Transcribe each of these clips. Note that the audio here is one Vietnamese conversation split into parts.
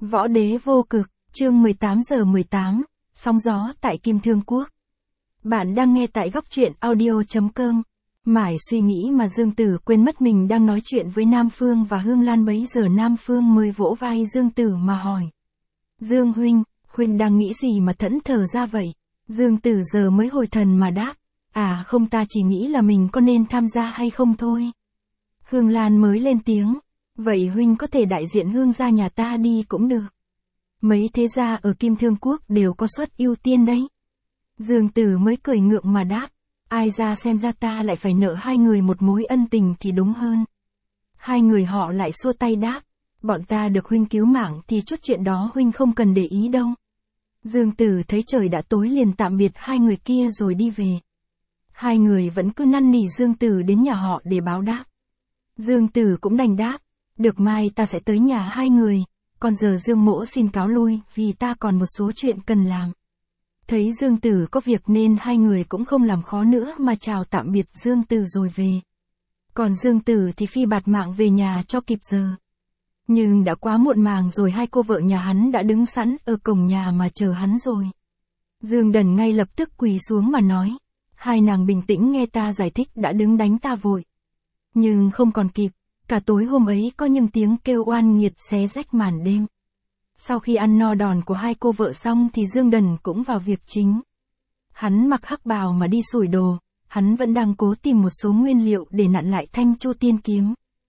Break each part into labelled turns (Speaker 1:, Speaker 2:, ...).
Speaker 1: Võ đế vô cực, chương 18:18, sóng gió tại Kim Thương Quốc. Bạn đang nghe tại góc truyện audio.com. Mải suy nghĩ mà Dương Tử quên mất mình đang nói chuyện với Nam Phương và Hương Lan, bấy giờ Nam Phương mới vỗ vai Dương Tử mà hỏi. Dương huynh, huynh đang nghĩ gì mà thẫn thờ ra vậy? Dương Tử giờ mới hồi thần mà đáp. À không, ta chỉ nghĩ là mình có nên tham gia hay không thôi. Hương Lan mới lên tiếng. Vậy huynh có thể đại diện Hương gia nhà ta đi cũng được. Mấy thế gia ở Kim Thương Quốc đều có suất ưu tiên đấy. Dương Tử mới cười ngượng mà đáp. Ai ra xem ra ta lại phải nợ hai người một mối ân tình thì đúng hơn. Hai người họ lại xua tay đáp. Bọn ta được huynh cứu mạng thì chút chuyện đó huynh không cần để ý đâu. Dương Tử thấy trời đã tối liền tạm biệt hai người kia rồi đi về. Hai người vẫn cứ năn nỉ Dương Tử đến nhà họ để báo đáp. Dương Tử cũng đành đáp. Được, mai ta sẽ tới nhà hai người, còn giờ Dương mỗ xin cáo lui vì ta còn một số chuyện cần làm. Thấy Dương Tử có việc nên hai người cũng không làm khó nữa mà chào tạm biệt Dương Tử rồi về. Còn Dương Tử thì phi bạt mạng về nhà cho kịp giờ. Nhưng đã quá muộn màng rồi, hai cô vợ nhà hắn đã đứng sẵn ở cổng nhà mà chờ hắn rồi. Dương Đần ngay lập tức quỳ xuống mà nói. Hai nàng bình tĩnh nghe ta giải thích đã đứng đánh ta vội. Nhưng không còn kịp. Cả tối hôm ấy có những tiếng kêu oan nghiệt xé rách màn đêm. Sau khi ăn no đòn của hai cô vợ xong thì Dương Đần cũng vào việc chính. Hắn mặc hắc bào mà đi sủi đồ, hắn vẫn đang cố tìm một số nguyên liệu để nặn lại Thanh Chu Tiên Kiếm.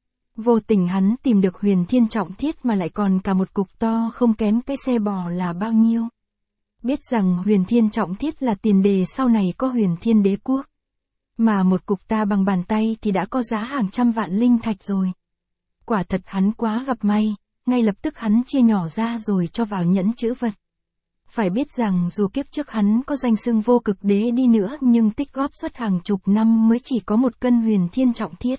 Speaker 1: Vô tình hắn tìm được Huyền Thiên Trọng Thiết mà lại còn cả một cục to không kém cái xe bò là bao nhiêu. Biết rằng Huyền Thiên Trọng Thiết là tiền đề sau này có Huyền Thiên Đế Quốc. Mà một cục ta bằng bàn tay thì đã có giá hàng trăm vạn linh thạch rồi. Quả thật hắn quá gặp may, ngay lập tức hắn chia nhỏ ra rồi cho vào nhẫn chữ vật. Phải biết rằng dù kiếp trước hắn có danh xưng vô cực đế đi nữa nhưng tích góp suốt hàng chục năm mới chỉ có một cân Huyền Thiên Trọng Thiết.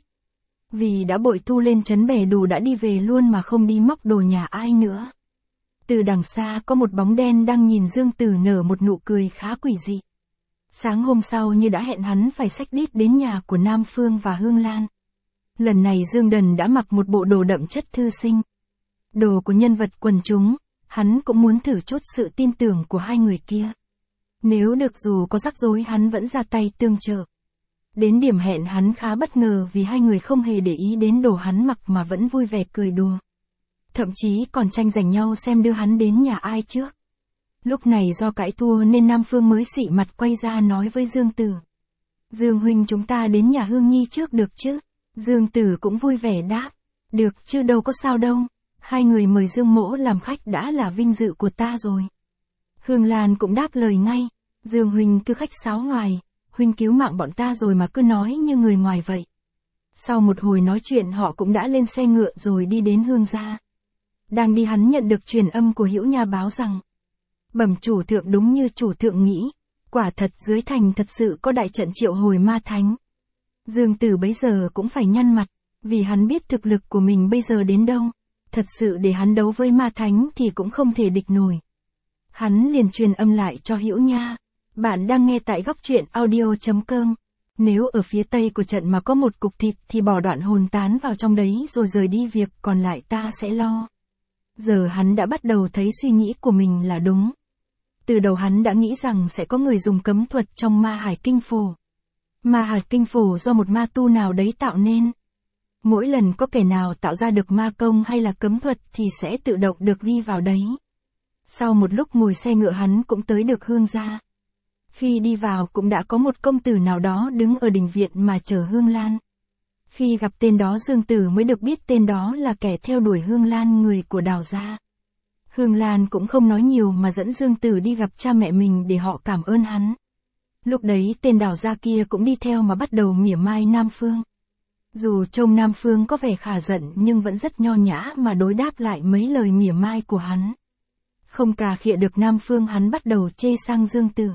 Speaker 1: Vì đã bội thu lên trấn bè đủ đã đi về luôn mà không đi móc đồ nhà ai nữa. Từ đằng xa có một bóng đen đang nhìn Dương Tử nở một nụ cười khá quỷ dị. Sáng hôm sau như đã hẹn hắn phải xách đít đến nhà của Nam Phương và Hương Lan. Lần này Dương Đần đã mặc một bộ đồ đậm chất thư sinh. Đồ của nhân vật quần chúng, hắn cũng muốn thử chút sự tin tưởng của hai người kia. Nếu được dù có rắc rối hắn vẫn ra tay tương trợ. Đến điểm hẹn hắn khá bất ngờ vì hai người không hề để ý đến đồ hắn mặc mà vẫn vui vẻ cười đùa. Thậm chí còn tranh giành nhau xem đưa hắn đến nhà ai trước. Lúc này do cãi thua nên Nam Phương mới xị mặt quay ra nói với Dương Tử. Dương huynh, chúng ta đến nhà Hương Nhi trước được chứ? Dương Tử cũng vui vẻ đáp. Được chứ, đâu có sao đâu. Hai người mời Dương mỗ làm khách đã là vinh dự của ta rồi. Hương Lan cũng đáp lời ngay. Dương huynh cứ khách sáo hoài. Huynh cứu mạng bọn ta rồi mà cứ nói như người ngoài vậy. Sau một hồi nói chuyện họ cũng đã lên xe ngựa rồi đi đến Hương gia. Đang đi hắn nhận được truyền âm của Hữu Nha báo rằng. Bẩm chủ thượng, đúng như chủ thượng nghĩ. Quả thật dưới thành thật sự có đại trận triệu hồi ma thánh. Dương Tử bấy giờ cũng phải nhăn mặt. Vì hắn biết thực lực của mình bây giờ đến đâu. Thật sự để hắn đấu với ma thánh thì cũng không thể địch nổi. Hắn liền truyền âm lại cho Hữu Nha. Bạn đang nghe tại góc truyện audio.com. Nếu ở phía tây của trận mà có một cục thịt thì bỏ đoạn hồn tán vào trong đấy rồi rời đi, việc còn lại ta sẽ lo. Giờ hắn đã bắt đầu thấy suy nghĩ của mình là đúng. Từ đầu hắn đã nghĩ rằng sẽ có người dùng cấm thuật trong Ma Hải Kinh Phổ. Ma Hải Kinh Phổ do một ma tu nào đấy tạo nên. Mỗi lần có kẻ nào tạo ra được ma công hay là cấm thuật thì sẽ tự động được ghi vào đấy. Sau một lúc ngồi xe ngựa hắn cũng tới được Hương gia. Khi đi vào cũng đã có một công tử nào đó đứng ở đình viện mà chờ Hương Lan. Khi gặp tên đó Dương Tử mới được biết tên đó là kẻ theo đuổi Hương Lan, người của Đào gia. Hương Lan cũng không nói nhiều mà dẫn Dương Tử đi gặp cha mẹ mình để họ cảm ơn hắn. Lúc đấy tên Đào gia kia cũng đi theo mà bắt đầu mỉa mai Nam Phương. Dù trông Nam Phương có vẻ khả giận nhưng vẫn rất nho nhã mà đối đáp lại mấy lời mỉa mai của hắn. Không cà khịa được Nam Phương, hắn bắt đầu chê sang Dương Tử.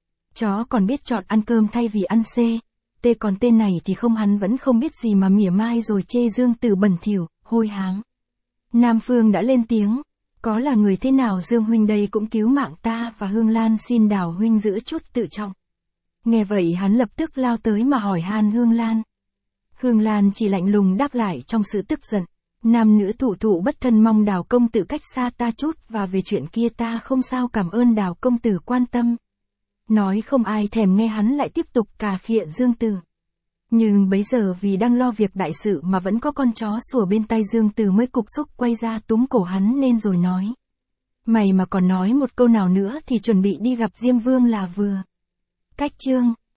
Speaker 1: Chó còn biết chọn ăn cơm thay vì ăn tê, còn tên này thì không, hắn vẫn không biết gì mà mỉa mai rồi chê Dương Tử bẩn thỉu, hôi hám. Nam Phương đã lên tiếng. Có là người thế nào Dương huynh đây cũng cứu mạng ta và Hương Lan, xin Đào huynh giữ chút tự trọng. Nghe vậy hắn lập tức lao tới mà hỏi han Hương Lan. Hương Lan chỉ lạnh lùng đáp lại trong sự tức giận. Nam nữ thụ thụ bất thân, mong Đào công tử cách xa ta chút, và về chuyện kia ta không sao, cảm ơn Đào công tử quan tâm. Nói không ai thèm nghe, hắn lại tiếp tục cà khịa Dương Từ. Nhưng bấy giờ vì đang lo việc đại sự mà vẫn có con chó sủa bên tai, Dương Từ mới cục xúc quay ra túm cổ hắn lên rồi nói: Mày mà còn nói một câu nào nữa thì chuẩn bị đi gặp Diêm Vương là vừa. Cách chương